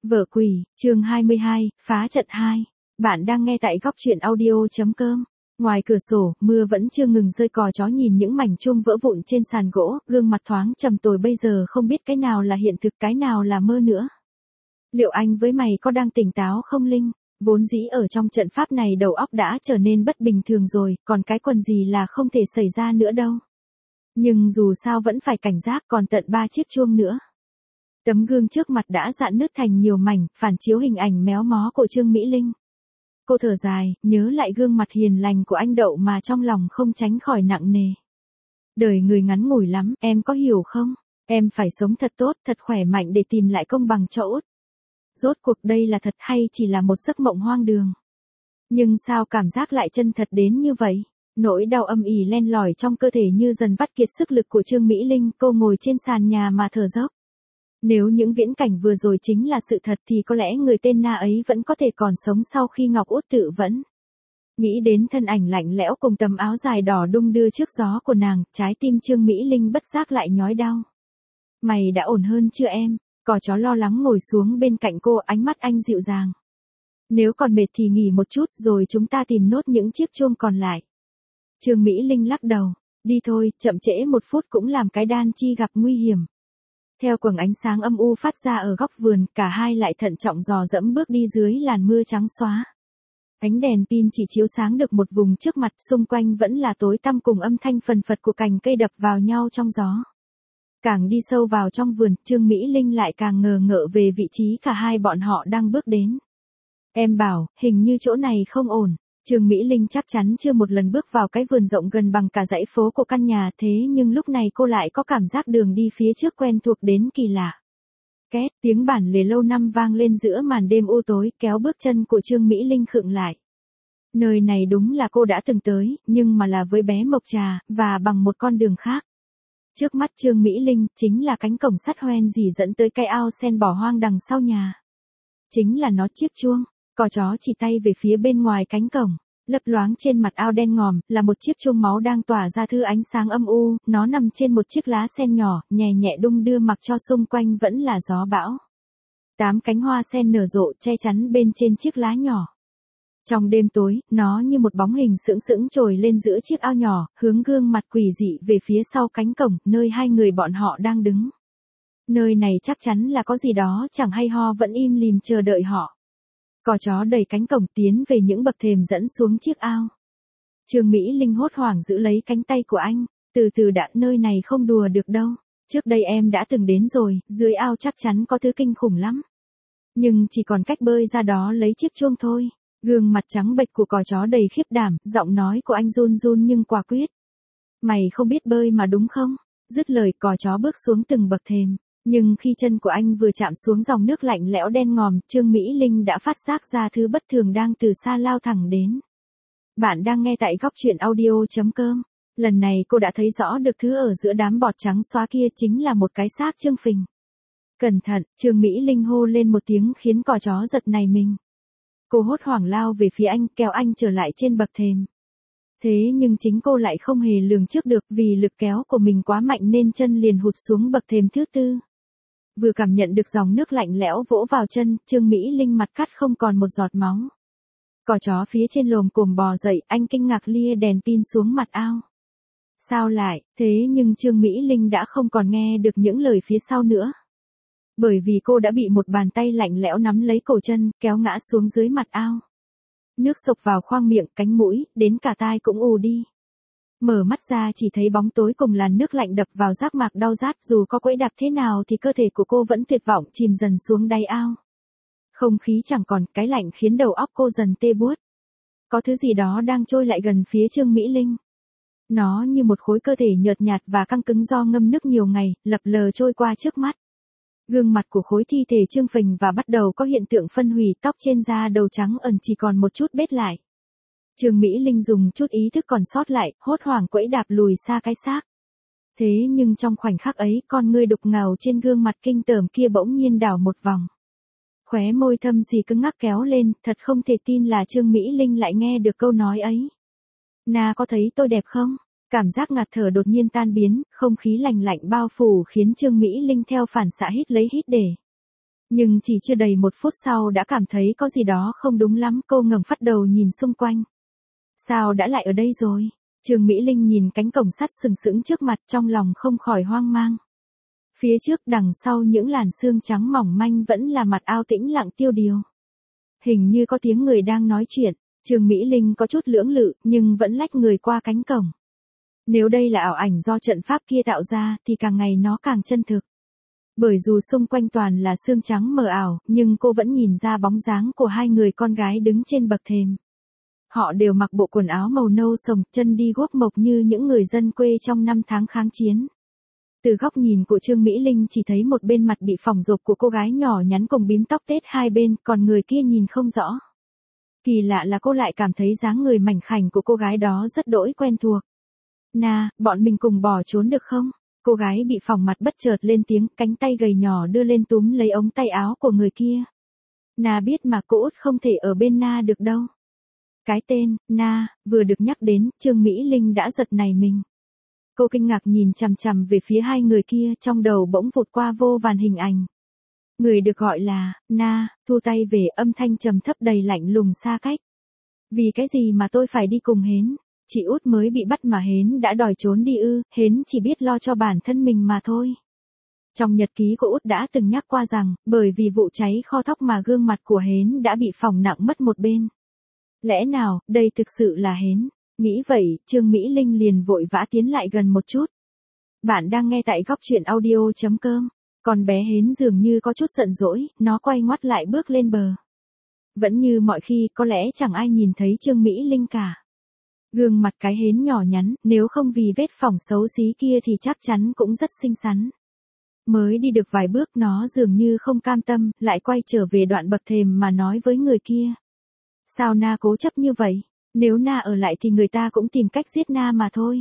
Vợ quỷ, chương 22, phá trận 2. Bạn đang nghe tại góc truyện audio.com. Ngoài cửa sổ, mưa vẫn chưa ngừng rơi, cò chó nhìn những mảnh chuông vỡ vụn trên sàn gỗ, gương mặt thoáng trầm tối, bây giờ không biết cái nào là hiện thực, cái nào là mơ nữa. Liệu anh với mày có đang tỉnh táo không Linh? Vốn dĩ ở trong trận pháp này đầu óc đã trở nên bất bình thường rồi, còn cái quần gì là không thể xảy ra nữa đâu. Nhưng dù sao vẫn phải cảnh giác, còn tận 3 chiếc chuông nữa. Tấm gương trước mặt đã rạn nứt thành nhiều mảnh, phản chiếu hình ảnh méo mó của Trương Mỹ Linh. Cô thở dài, nhớ lại gương mặt hiền lành của anh Đậu mà trong lòng không tránh khỏi nặng nề. Đời người ngắn ngủi lắm, em có hiểu không? Em phải sống thật tốt, thật khỏe mạnh để tìm lại công bằng cho Út. Rốt cuộc đây là thật hay chỉ là một giấc mộng hoang đường? Nhưng sao cảm giác lại chân thật đến như vậy? Nỗi đau âm ỉ len lỏi trong cơ thể như dần vắt kiệt sức lực của Trương Mỹ Linh, cô ngồi trên sàn nhà mà thở dốc. Nếu những viễn cảnh vừa rồi chính là sự thật thì có lẽ người tên Na ấy vẫn có thể còn sống sau khi Ngọc Út tự vẫn. Nghĩ đến thân ảnh lạnh lẽo cùng tấm áo dài đỏ đung đưa trước gió của nàng, trái tim Trương Mỹ Linh bất giác lại nhói đau. Mày đã ổn hơn chưa em? Cò chó lo lắng ngồi xuống bên cạnh cô, ánh mắt anh dịu dàng. Nếu còn mệt thì nghỉ một chút rồi chúng ta tìm nốt những chiếc chuông còn lại. Trương Mỹ Linh lắc đầu, đi thôi, chậm trễ một phút cũng làm cái đan chi gặp nguy hiểm. Theo quầng ánh sáng âm u phát ra ở góc vườn, cả hai lại thận trọng dò dẫm bước đi dưới làn mưa trắng xóa. Ánh đèn pin chỉ chiếu sáng được một vùng trước mặt, xung quanh vẫn là tối tăm cùng âm thanh phần phật của cành cây đập vào nhau trong gió. Càng đi sâu vào trong vườn, Trương Mỹ Linh lại càng ngờ ngợ về vị trí cả hai bọn họ đang bước đến. Em bảo, hình như chỗ này không ổn. Trương Mỹ Linh chắc chắn chưa một lần bước vào cái vườn rộng gần bằng cả dãy phố của căn nhà, thế nhưng lúc này cô lại có cảm giác đường đi phía trước quen thuộc đến kỳ lạ. Két, tiếng bản lề lâu năm vang lên giữa màn đêm u tối, kéo bước chân của Trương Mỹ Linh khựng lại. Nơi này đúng là cô đã từng tới, nhưng mà là với bé Mộc Trà, và bằng một con đường khác. Trước mắt Trương Mỹ Linh, chính là cánh cổng sắt hoen rỉ dẫn tới cái ao sen bỏ hoang đằng sau nhà. Chính là nó, chiếc chuông. Cò chó chỉ tay về phía bên ngoài cánh cổng. Lấp loáng trên mặt ao đen ngòm, là một chiếc chuông máu đang tỏa ra thứ ánh sáng âm u, nó nằm trên một chiếc lá sen nhỏ, nhẹ nhẹ đung đưa mặc cho xung quanh vẫn là gió bão. 8 cánh hoa sen nở rộ che chắn bên trên chiếc lá nhỏ. Trong đêm tối, nó như một bóng hình sững sững trồi lên giữa chiếc ao nhỏ, hướng gương mặt quỷ dị về phía sau cánh cổng, nơi hai người bọn họ đang đứng. Nơi này chắc chắn là có gì đó chẳng hay ho vẫn im lìm chờ đợi họ. Cò chó đẩy cánh cổng tiến về những bậc thềm dẫn xuống chiếc ao. Trương Mỹ Linh hốt hoảng giữ lấy cánh tay của anh, từ từ đã, nơi này không đùa được đâu. Trước đây em đã từng đến rồi, dưới ao chắc chắn có thứ kinh khủng lắm. Nhưng chỉ còn cách bơi ra đó lấy chiếc chuông thôi. Gương mặt trắng bệch của cò chó đầy khiếp đảm, giọng nói của anh run run nhưng quả quyết. Mày không biết bơi mà đúng không? Dứt lời, cò chó bước xuống từng bậc thềm. Nhưng khi chân của anh vừa chạm xuống dòng nước lạnh lẽo đen ngòm, Trương Mỹ Linh đã phát giác ra thứ bất thường đang từ xa lao thẳng đến. Bạn đang nghe tại góc truyện audio.com. Lần này cô đã thấy rõ được thứ ở giữa đám bọt trắng xóa kia chính là một cái xác trương phình. Cẩn thận, Trương Mỹ Linh hô lên một tiếng khiến cò chó giật nảy mình. Cô hốt hoảng lao về phía anh, kéo anh trở lại trên bậc thềm. Thế nhưng chính cô lại không hề lường trước được, vì lực kéo của mình quá mạnh nên chân liền hụt xuống bậc thềm thứ 4. Vừa cảm nhận được dòng nước lạnh lẽo vỗ vào chân, Trương Mỹ Linh mặt cắt không còn một giọt máu. Cò chó phía trên lồm cồm bò dậy, anh kinh ngạc lia đèn pin xuống mặt ao. Sao lại, thế nhưng Trương Mỹ Linh đã không còn nghe được những lời phía sau nữa. Bởi vì cô đã bị một bàn tay lạnh lẽo nắm lấy cổ chân, kéo ngã xuống dưới mặt ao. Nước xộc vào khoang miệng, cánh mũi, đến cả tai cũng ù đi. Mở mắt ra chỉ thấy bóng tối cùng làn nước lạnh đập vào giác mạc đau rát, dù có quẫy đạp thế nào thì cơ thể của cô vẫn tuyệt vọng chìm dần xuống đáy ao. Không khí chẳng còn, cái lạnh khiến đầu óc cô dần tê buốt. Có thứ gì đó đang trôi lại gần phía Trương Mỹ Linh. Nó như một khối cơ thể nhợt nhạt và căng cứng do ngâm nước nhiều ngày, lập lờ trôi qua trước mắt. Gương mặt của khối thi thể trương phình và bắt đầu có hiện tượng phân hủy, tóc trên da đầu trắng ẩn chỉ còn một chút bết lại. Trương Mỹ Linh dùng chút ý thức còn sót lại, hốt hoảng quẫy đạp lùi xa cái xác. Thế nhưng trong khoảnh khắc ấy, con ngươi đục ngầu trên gương mặt kinh tởm kia bỗng nhiên đảo một vòng. Khóe môi thâm gì cứng ngắc kéo lên, thật không thể tin là Trương Mỹ Linh lại nghe được câu nói ấy. Na có thấy tôi đẹp không? Cảm giác ngạt thở đột nhiên tan biến, không khí lành lạnh bao phủ khiến Trương Mỹ Linh theo phản xạ hít lấy hít để. Nhưng chỉ chưa đầy 1 phút sau đã cảm thấy có gì đó không đúng lắm, cô ngẩng phát đầu nhìn xung quanh. Sao đã lại ở đây rồi? Trương Mỹ Linh nhìn cánh cổng sắt sừng sững trước mặt, trong lòng không khỏi hoang mang. Phía trước đằng sau những làn sương trắng mỏng manh vẫn là mặt ao tĩnh lặng tiêu điều. Hình như có tiếng người đang nói chuyện, Trương Mỹ Linh có chút lưỡng lự nhưng vẫn lách người qua cánh cổng. Nếu đây là ảo ảnh do trận pháp kia tạo ra thì càng ngày nó càng chân thực. Bởi dù xung quanh toàn là sương trắng mờ ảo, nhưng cô vẫn nhìn ra bóng dáng của 2 người con gái đứng trên bậc thềm. Họ đều mặc bộ quần áo màu nâu sồng, chân đi guốc mộc như những người dân quê trong năm tháng kháng chiến. Từ góc nhìn của Trương Mỹ Linh chỉ thấy một bên mặt bị phỏng rộp của cô gái nhỏ nhắn cùng bím tóc tết hai bên, còn người kia nhìn không rõ. Kỳ lạ là cô lại cảm thấy dáng người mảnh khảnh của cô gái đó rất đỗi quen thuộc. "Na, bọn mình cùng bỏ trốn được không?" Cô gái bị phỏng mặt bất chợt lên tiếng, cánh tay gầy nhỏ đưa lên túm lấy ống tay áo của người kia. Na biết mà cô út không thể ở bên Na được đâu. Cái tên, Na, vừa được nhắc đến, Trương Mỹ Linh đã giật nảy mình. Cô kinh ngạc nhìn chằm chằm về phía 2 người kia, trong đầu bỗng vụt qua vô vàn hình ảnh. Người được gọi là, Na, thu tay về, âm thanh trầm thấp đầy lạnh lùng xa cách. Vì cái gì mà tôi phải đi cùng Hến? Chị út mới bị bắt mà Hến đã đòi trốn đi ư? Hến chỉ biết lo cho bản thân mình mà thôi. Trong nhật ký của út đã từng nhắc qua rằng, bởi vì vụ cháy kho thóc mà gương mặt của Hến đã bị phỏng nặng mất một bên. Lẽ nào, đây thực sự là Hến? Nghĩ vậy, Trương Mỹ Linh liền vội vã tiến lại gần một chút. Bạn đang nghe tại góc truyện audio.com. Con bé Hến dường như có chút giận dỗi, nó quay ngoắt lại bước lên bờ. Vẫn như mọi khi, có lẽ chẳng ai nhìn thấy Trương Mỹ Linh cả. Gương mặt cái Hến nhỏ nhắn, nếu không vì vết phỏng xấu xí kia thì chắc chắn cũng rất xinh xắn. Mới đi được vài bước nó dường như không cam tâm, lại quay trở về đoạn bậc thềm mà nói với người kia. Sao Na cố chấp như vậy? Nếu Na ở lại thì người ta cũng tìm cách giết Na mà thôi.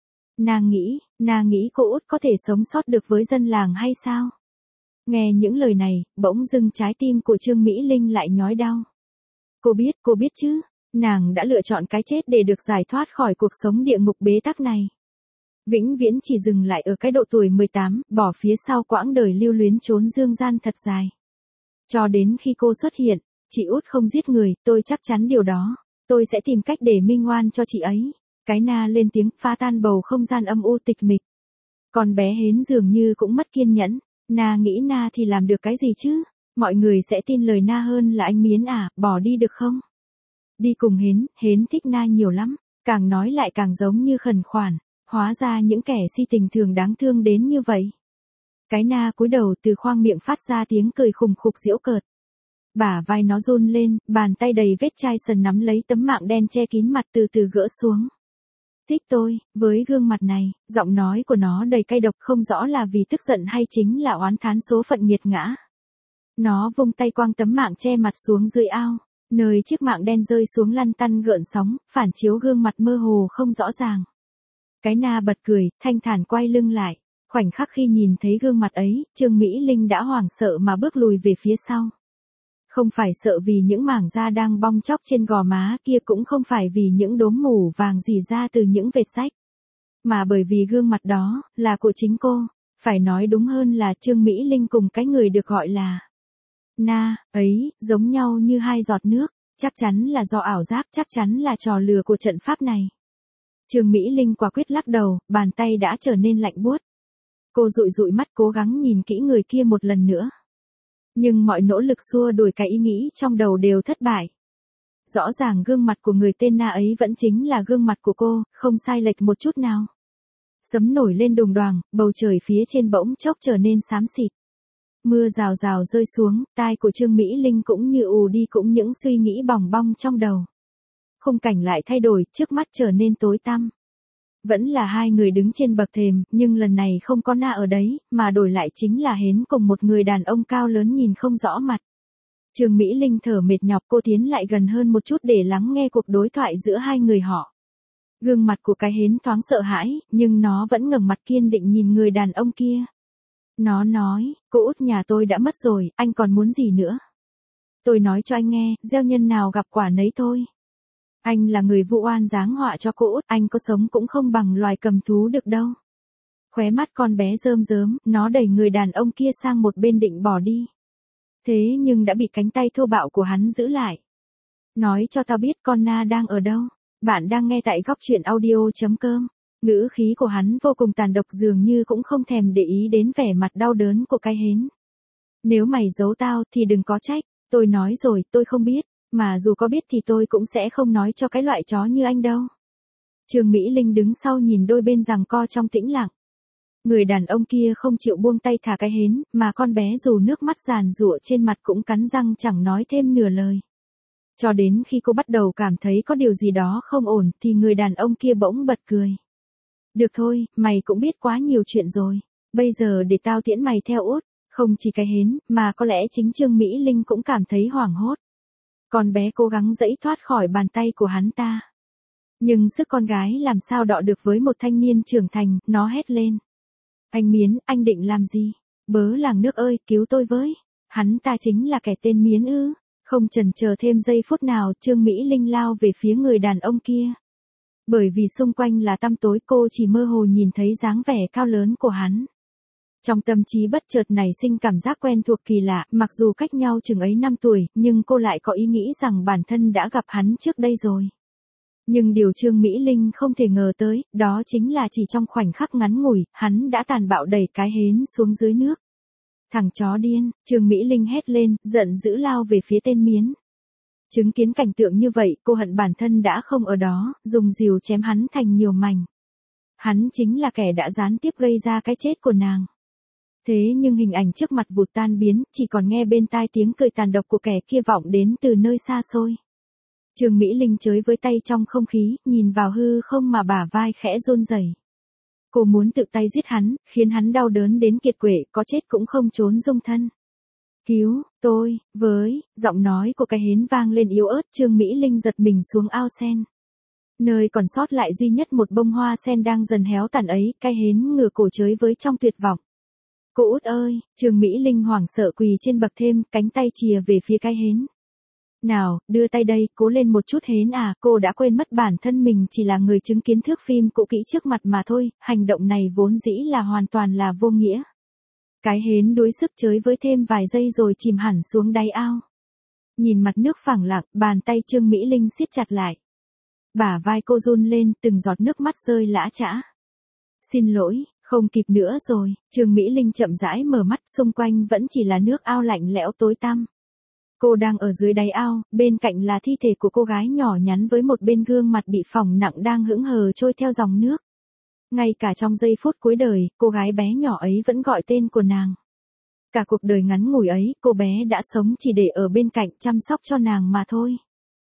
Na nghĩ cô út có thể sống sót được với dân làng hay sao? Nghe những lời này, bỗng dưng trái tim của Trương Mỹ Linh lại nhói đau. Cô biết chứ, nàng đã lựa chọn cái chết để được giải thoát khỏi cuộc sống địa ngục bế tắc này. Vĩnh viễn chỉ dừng lại ở cái độ tuổi 18, bỏ phía sau quãng đời lưu luyến trốn dương gian thật dài. Cho đến khi cô xuất hiện, chị út không giết người, tôi chắc chắn điều đó. Tôi sẽ tìm cách để minh oan cho chị ấy. Cái Na lên tiếng phá tan bầu không gian âm u tịch mịch. Con bé Hến dường như cũng mất kiên nhẫn. Na nghĩ Na thì làm được cái gì chứ? Mọi người sẽ tin lời Na hơn là anh Miến à, bỏ đi được không? Đi cùng Hến thích Na nhiều lắm. Càng nói lại càng giống như khẩn khoản. Hóa ra những kẻ si tình thường đáng thương đến như vậy. Cái Na cúi đầu từ khoang miệng phát ra tiếng cười khùng khục giễu cợt. Bả vai nó run lên, bàn tay đầy vết chai sần nắm lấy tấm mạng đen che kín mặt từ từ gỡ xuống. Thích tôi, với gương mặt này, giọng nói của nó đầy cay độc không rõ là vì tức giận hay chính là oán thán số phận nghiệt ngã. Nó vung tay quăng tấm mạng che mặt xuống dưới ao, nơi chiếc mạng đen rơi xuống lăn tăn gợn sóng, phản chiếu gương mặt mơ hồ không rõ ràng. Cái Na bật cười, thanh thản quay lưng lại. Khoảnh khắc khi nhìn thấy gương mặt ấy, Trương Mỹ Linh đã hoảng sợ mà bước lùi về phía sau. Không phải sợ vì những mảng da đang bong tróc trên gò má kia, cũng không phải vì những đốm mủ vàng rỉ ra từ những vệt rách. Mà bởi vì gương mặt đó, là của chính cô. Phải nói đúng hơn là Trương Mỹ Linh cùng cái người được gọi là Na, ấy, giống nhau như 2 giọt nước. Chắc chắn là do ảo giác, chắc chắn là trò lừa của trận pháp này. Trương Mỹ Linh quả quyết lắc đầu, bàn tay đã trở nên lạnh buốt. Cô dụi mắt cố gắng nhìn kỹ người kia một lần nữa. Nhưng mọi nỗ lực xua đuổi cái ý nghĩ trong đầu đều thất bại. Rõ ràng gương mặt của người tên Na ấy vẫn chính là gương mặt của cô, không sai lệch một chút nào. Sấm nổi lên đùng đoàng, bầu trời phía trên bỗng chốc trở nên xám xịt. Mưa rào rào rơi xuống, tai của Trương Mỹ Linh cũng như ù đi cũng những suy nghĩ bòng bong trong đầu. Khung cảnh lại thay đổi, trước mắt trở nên tối tăm. Vẫn là 2 người đứng trên bậc thềm, nhưng lần này không có Na ở đấy, mà đổi lại chính là Hến cùng một người đàn ông cao lớn nhìn không rõ mặt. Trương Mỹ Linh thở mệt nhọc, cô tiến lại gần hơn một chút để lắng nghe cuộc đối thoại giữa 2 người họ. Gương mặt của cái Hến thoáng sợ hãi, nhưng nó vẫn ngẩng mặt kiên định nhìn người đàn ông kia. Nó nói, cô út nhà tôi đã mất rồi, anh còn muốn gì nữa? Tôi nói cho anh nghe, gieo nhân nào gặp quả nấy thôi. Anh là người vu oan giáng họa cho cô út, anh có sống cũng không bằng loài cầm thú được đâu. Khóe mắt con bé rơm rớm, nó đẩy người đàn ông kia sang một bên định bỏ đi. Thế nhưng đã bị cánh tay thô bạo của hắn giữ lại. Nói cho tao biết con Na đang ở đâu. Bạn đang nghe tại góc truyện audio.com. Ngữ khí của hắn vô cùng tàn độc, dường như cũng không thèm để ý đến vẻ mặt đau đớn của cái hến. Nếu mày giấu tao thì đừng có trách. Tôi nói rồi, tôi không biết. Mà dù có biết thì tôi cũng sẽ không nói cho cái loại chó như anh đâu. Trương Mỹ Linh đứng sau nhìn đôi bên giằng co trong tĩnh lặng. Người đàn ông kia không chịu buông tay thả cái hến, mà con bé dù nước mắt giàn giụa trên mặt cũng cắn răng chẳng nói thêm nửa lời. Cho đến khi cô bắt đầu cảm thấy có điều gì đó không ổn thì người đàn ông kia bỗng bật cười. Được thôi, mày cũng biết quá nhiều chuyện rồi. Bây giờ để tao tiễn mày theo Út. Không chỉ cái hến, mà có lẽ chính Trương Mỹ Linh cũng cảm thấy hoảng hốt. Con bé cố gắng giãy thoát khỏi bàn tay của hắn ta. Nhưng sức con gái làm sao đọ được với một thanh niên trưởng thành, nó hét lên. Anh Miến, anh định làm gì? Bớ làng nước ơi, cứu tôi với. Hắn ta chính là kẻ tên Miến ư? Không chần chờ thêm giây phút nào, Trương Mỹ Linh lao về phía người đàn ông kia. Bởi vì xung quanh là tăm tối, cô chỉ mơ hồ nhìn thấy dáng vẻ cao lớn của hắn. Trong tâm trí bất chợt nảy sinh cảm giác quen thuộc kỳ lạ, mặc dù cách nhau chừng ấy 5 tuổi, nhưng cô lại có ý nghĩ rằng bản thân đã gặp hắn trước đây rồi. Nhưng điều Trương Mỹ Linh không thể ngờ tới, đó chính là chỉ trong khoảnh khắc ngắn ngủi, hắn đã tàn bạo đẩy cái hến xuống dưới nước. Thằng chó điên, Trương Mỹ Linh hét lên, giận dữ lao về phía tên Miến. Chứng kiến cảnh tượng như vậy, cô hận bản thân đã không ở đó, dùng rìu chém hắn thành nhiều mảnh. Hắn chính là kẻ đã gián tiếp gây ra cái chết của nàng. Thế nhưng hình ảnh trước mặt vụt tan biến, chỉ còn nghe bên tai tiếng cười tàn độc của kẻ kia vọng đến từ nơi xa xôi. Trương Mỹ Linh chới với tay trong không khí, nhìn vào hư không mà bả vai khẽ run rẩy. Cô muốn tự tay giết hắn, khiến hắn đau đớn đến kiệt quệ, có chết cũng không trốn dung thân. Cứu, tôi, với, giọng nói của cái hến vang lên yếu ớt, Trương Mỹ Linh giật mình xuống ao sen. Nơi còn sót lại duy nhất một bông hoa sen đang dần héo tàn ấy, cái hến ngửa cổ chới với trong tuyệt vọng. Cô Út ơi, Trương Mỹ Linh hoảng sợ quỳ trên bậc thềm, cánh tay chìa về phía cái hến. Nào, đưa tay đây, cố lên một chút hến à, cô đã quên mất bản thân mình chỉ là người chứng kiến thước phim cũ kỹ trước mặt mà thôi, hành động này vốn dĩ là hoàn toàn là vô nghĩa. Cái hến đuối sức chới với thêm vài giây rồi chìm hẳn xuống đáy ao. Nhìn mặt nước phẳng lặng, bàn tay Trương Mỹ Linh siết chặt lại. Bả vai cô run lên, từng giọt nước mắt rơi lã chã. Xin lỗi, không kịp nữa rồi, Trương Mỹ Linh chậm rãi mở mắt, xung quanh vẫn chỉ là nước ao lạnh lẽo tối tăm. Cô đang ở dưới đáy ao, bên cạnh là thi thể của cô gái nhỏ nhắn với một bên gương mặt bị phỏng nặng đang hững hờ trôi theo dòng nước. Ngay cả trong giây phút cuối đời, cô gái bé nhỏ ấy vẫn gọi tên của nàng. Cả cuộc đời ngắn ngủi ấy, cô bé đã sống chỉ để ở bên cạnh chăm sóc cho nàng mà thôi.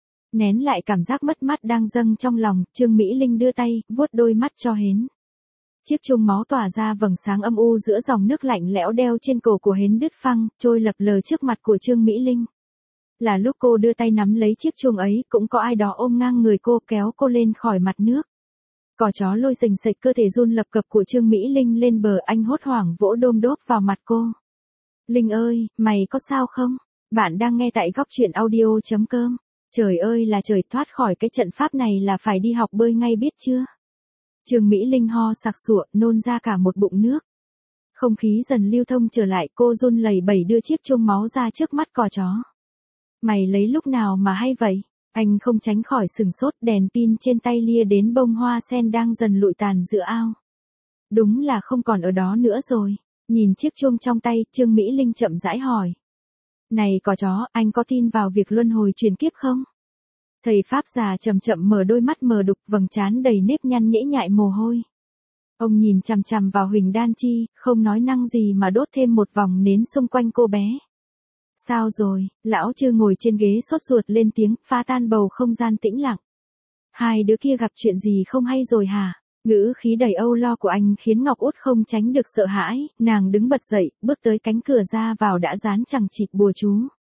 Nén lại cảm giác mất mát đang dâng trong lòng, Trương Mỹ Linh đưa tay, vuốt đôi mắt cho hến. Chiếc chuông máu tỏa ra vầng sáng âm u giữa dòng nước lạnh lẽo đeo trên cổ của hến đứt phăng, trôi lập lờ trước mặt của Trương Mỹ Linh. Là lúc cô đưa tay nắm lấy chiếc chuông ấy, cũng có ai đó ôm ngang người cô kéo cô lên khỏi mặt nước. Cò chó lôi sình sạch cơ thể run lập cập của Trương Mỹ Linh lên bờ, anh hốt hoảng vỗ đôm đốp vào mặt cô. Linh ơi, mày có sao không? Bạn đang nghe tại góc truyện audio.com. Trời ơi là trời, thoát khỏi cái trận pháp này là phải đi học bơi ngay biết chưa? Trương Mỹ Linh ho sặc sụa, nôn ra cả một bụng nước. Không khí dần lưu thông trở lại, cô run lẩy bẩy đưa chiếc chuông máu ra trước mắt cò chó. Mày lấy lúc nào mà hay vậy? Anh không tránh khỏi sừng sốt, đèn pin trên tay lia đến bông hoa sen đang dần lụi tàn giữa ao. Đúng là không còn ở đó nữa rồi. Nhìn chiếc chuông trong tay, Trương Mỹ Linh chậm rãi hỏi. Này cò chó, anh có tin vào việc luân hồi truyền kiếp không? Thầy Pháp già chậm chậm mở đôi mắt mờ đục, vầng trán đầy nếp nhăn nhễ nhại mồ hôi. Ông nhìn chằm chằm vào Huỳnh Đan Chi, không nói năng gì mà đốt thêm một vòng nến xung quanh cô bé. Sao rồi, lão Trư ngồi trên ghế sốt ruột lên tiếng, phá tan bầu không gian tĩnh lặng. Hai đứa kia gặp chuyện gì không hay rồi hả? Ngữ khí đầy âu lo của anh khiến Ngọc Út không tránh được sợ hãi, nàng đứng bật dậy, bước tới cánh cửa ra vào đã dán chằng chịt bùa chú.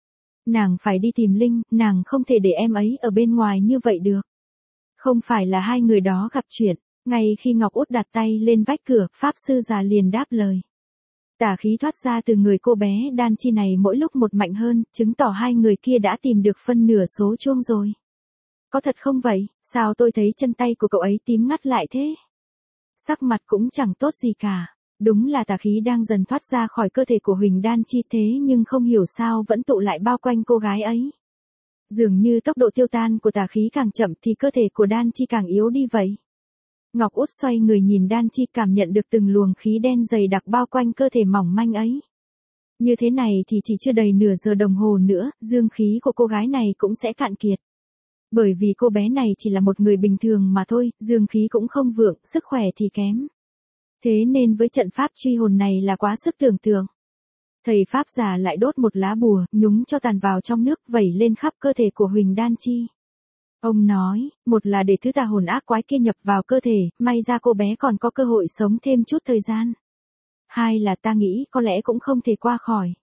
Nàng phải đi tìm Linh, nàng không thể để em ấy ở bên ngoài như vậy được. Không phải là hai người đó gặp chuyện, ngay khi Ngọc Út đặt tay lên vách cửa, Pháp sư già liền đáp lời. Tà khí thoát ra từ người cô bé Đan Chi này mỗi lúc một mạnh hơn, chứng tỏ hai người kia đã tìm được phân nửa số chuông rồi. Có thật không vậy, sao tôi thấy chân tay của cậu ấy tím ngắt lại thế? Sắc mặt cũng chẳng tốt gì cả. Đúng là tà khí đang dần thoát ra khỏi cơ thể của Huỳnh Đan Chi, thế nhưng không hiểu sao vẫn tụ lại bao quanh cô gái ấy. Dường như tốc độ tiêu tan của tà khí càng chậm thì cơ thể của Đan Chi càng yếu đi vậy. Ngọc Út xoay người nhìn Đan Chi, cảm nhận được từng luồng khí đen dày đặc bao quanh cơ thể mỏng manh ấy. Như thế này thì chỉ chưa đầy nửa giờ đồng hồ nữa, dương khí của cô gái này cũng sẽ cạn kiệt. Bởi vì cô bé này chỉ là một người bình thường mà thôi, dương khí cũng không vượng, sức khỏe thì kém. Thế nên với trận pháp truy hồn này là quá sức tưởng tượng. Thầy pháp già lại đốt một lá bùa, nhúng cho tàn vào trong nước, vẩy lên khắp cơ thể của Huỳnh Đan Chi. Ông nói, một là để thứ tà hồn ác quái kia nhập vào cơ thể, may ra cô bé còn có cơ hội sống thêm chút thời gian. Hai là ta nghĩ có lẽ cũng không thể qua khỏi.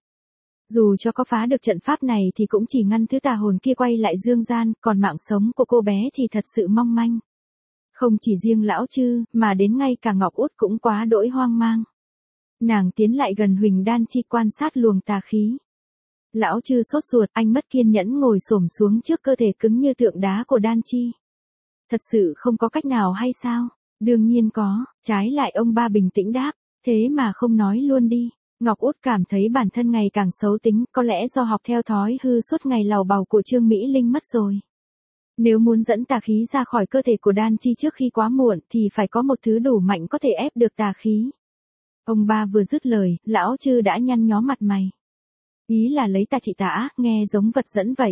Dù cho có phá được trận pháp này thì cũng chỉ ngăn thứ tà hồn kia quay lại dương gian, còn mạng sống của cô bé thì thật sự mong manh. Không chỉ riêng lão Chư, mà đến ngay cả Ngọc Út cũng quá đỗi hoang mang. Nàng tiến lại gần Huỳnh Đan Chi quan sát luồng tà khí. Lão Chư sốt ruột, anh mất kiên nhẫn ngồi xổm xuống trước cơ thể cứng như tượng đá của Đan Chi. Thật sự không có cách nào hay sao? Đương nhiên có, trái lại ông ba bình tĩnh đáp, thế mà không nói luôn đi. Ngọc Út cảm thấy bản thân ngày càng xấu tính, có lẽ do học theo thói hư suốt ngày làu bàu của Trương Mỹ Linh mất rồi. Nếu muốn dẫn tà khí ra khỏi cơ thể của Đan Chi trước khi quá muộn thì phải có một thứ đủ mạnh có thể ép được tà khí. Ông ba vừa dứt lời, lão Chư đã nhăn nhó mặt mày. Ý là lấy tà trị tà, nghe giống vật dẫn vậy.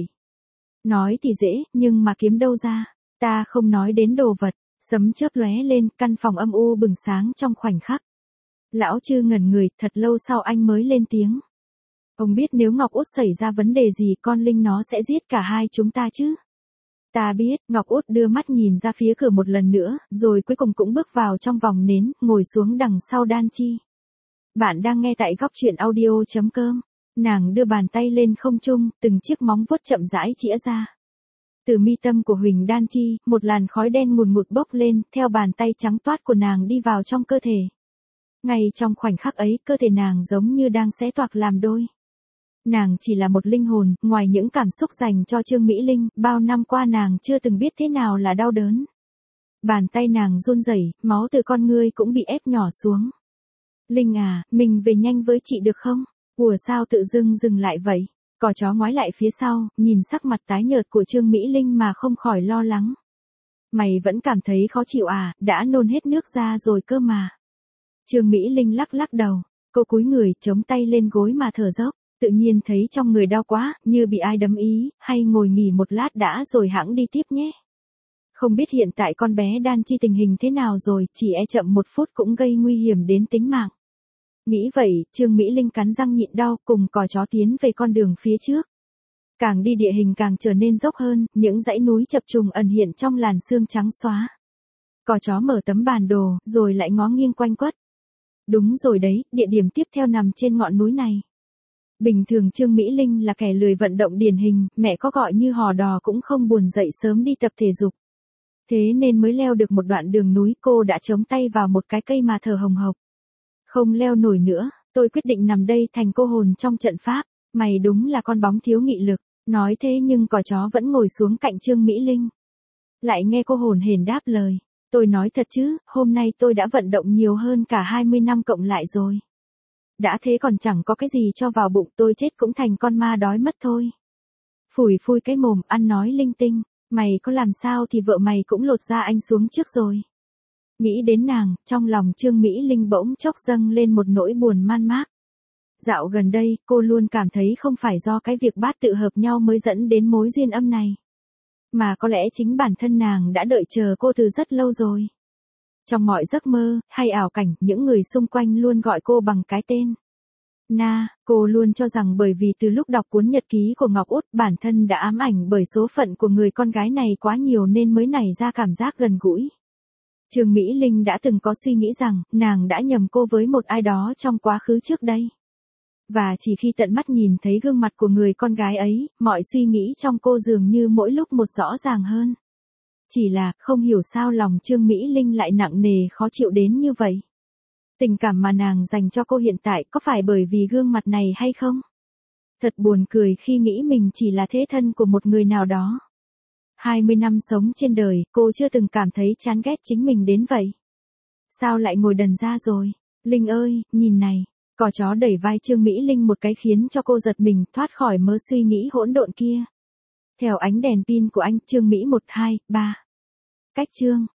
Nói thì dễ, nhưng mà kiếm đâu ra. Ta không nói đến đồ vật. Sấm chớp lóe lên, căn phòng âm u bừng sáng trong khoảnh khắc. Lão Chư ngẩn người, thật lâu sau anh mới lên tiếng. Ông biết nếu Ngọc Út xảy ra vấn đề gì con Linh nó sẽ giết cả hai chúng ta chứ? Ta biết. Ngọc Út đưa mắt nhìn ra phía cửa một lần nữa, rồi cuối cùng cũng bước vào trong vòng nến, ngồi xuống đằng sau Đan Chi. Bạn đang nghe tại góc truyện audio.com. Nàng đưa bàn tay lên không trung, từng chiếc móng vuốt chậm rãi chĩa ra. Từ mi tâm của Huỳnh Đan Chi, một làn khói đen ngùn ngụt bốc lên, theo bàn tay trắng toát của nàng đi vào trong cơ thể. Ngay trong khoảnh khắc ấy, cơ thể nàng giống như đang xé toạc làm đôi. Nàng chỉ là một linh hồn, ngoài những cảm xúc dành cho Trương Mỹ Linh, bao năm qua nàng chưa từng biết thế nào là đau đớn. Bàn tay nàng run rẩy, máu từ con ngươi cũng bị ép nhỏ xuống. Linh à, mình về nhanh với chị được không? Ủa sao tự dưng dừng lại vậy? Cò chó ngoái lại phía sau, nhìn sắc mặt tái nhợt của Trương Mỹ Linh mà không khỏi lo lắng. Mày vẫn cảm thấy khó chịu à, đã nôn hết nước ra rồi cơ mà. Trương Mỹ Linh lắc lắc đầu, cô cúi người chống tay lên gối mà thở dốc, tự nhiên thấy trong người đau quá, như bị ai đấm ý, hay ngồi nghỉ một lát đã rồi hẵng đi tiếp nhé. Không biết hiện tại con bé Đan Chi tình hình thế nào rồi, chỉ e chậm một phút cũng gây nguy hiểm đến tính mạng. Nghĩ vậy, Trương Mỹ Linh cắn răng nhịn đau cùng cò chó tiến về con đường phía trước. Càng đi địa hình càng trở nên dốc hơn, những dãy núi chập trùng ẩn hiện trong làn sương trắng xóa. Cò chó mở tấm bản đồ, rồi lại ngó nghiêng quanh quất. Đúng rồi đấy, địa điểm tiếp theo nằm trên ngọn núi này. Bình thường Trương Mỹ Linh là kẻ lười vận động điển hình, mẹ có gọi như hò đò cũng không buồn dậy sớm đi tập thể dục. Thế nên mới leo được một đoạn đường núi cô đã chống tay vào một cái cây mà thở hồng hộc. Không leo nổi nữa, tôi quyết định nằm đây thành cô hồn trong trận pháp. Mày đúng là con bóng thiếu nghị lực. Nói thế nhưng cò chó vẫn ngồi xuống cạnh Trương Mỹ Linh. Lại nghe cô hồn hển đáp lời. Tôi nói thật chứ, hôm nay tôi đã vận động nhiều hơn cả 20 năm cộng lại rồi. Đã thế còn chẳng có cái gì cho vào bụng, tôi chết cũng thành con ma đói mất thôi. Phủi phui cái mồm, ăn nói linh tinh. Mày có làm sao thì vợ mày cũng lột da anh xuống trước rồi. Nghĩ đến nàng, trong lòng Trương Mỹ Linh bỗng chốc dâng lên một nỗi buồn man mác. Dạo gần đây, cô luôn cảm thấy không phải do cái việc bát tự hợp nhau mới dẫn đến mối duyên âm này. Mà có lẽ chính bản thân nàng đã đợi chờ cô từ rất lâu rồi. Trong mọi giấc mơ, hay ảo cảnh, những người xung quanh luôn gọi cô bằng cái tên. Na, cô luôn cho rằng bởi vì từ lúc đọc cuốn nhật ký của Ngọc Út, bản thân đã ám ảnh bởi số phận của người con gái này quá nhiều nên mới nảy ra cảm giác gần gũi. Trương Mỹ Linh đã từng có suy nghĩ rằng, nàng đã nhầm cô với một ai đó trong quá khứ trước đây. Và chỉ khi tận mắt nhìn thấy gương mặt của người con gái ấy, mọi suy nghĩ trong cô dường như mỗi lúc một rõ ràng hơn. Chỉ là, không hiểu sao lòng Trương Mỹ Linh lại nặng nề khó chịu đến như vậy. Tình cảm mà nàng dành cho cô hiện tại có phải bởi vì gương mặt này hay không? Thật buồn cười khi nghĩ mình chỉ là thế thân của một người nào đó. 20 năm sống trên đời, cô chưa từng cảm thấy chán ghét chính mình đến vậy. Sao lại ngồi đần ra rồi? Linh ơi, nhìn này. Cò chó đẩy vai Trương Mỹ Linh một cái khiến cho cô giật mình thoát khỏi mớ suy nghĩ hỗn độn kia. Theo ánh đèn pin của anh, Trương Mỹ 1, 2, 3. Cách Trương.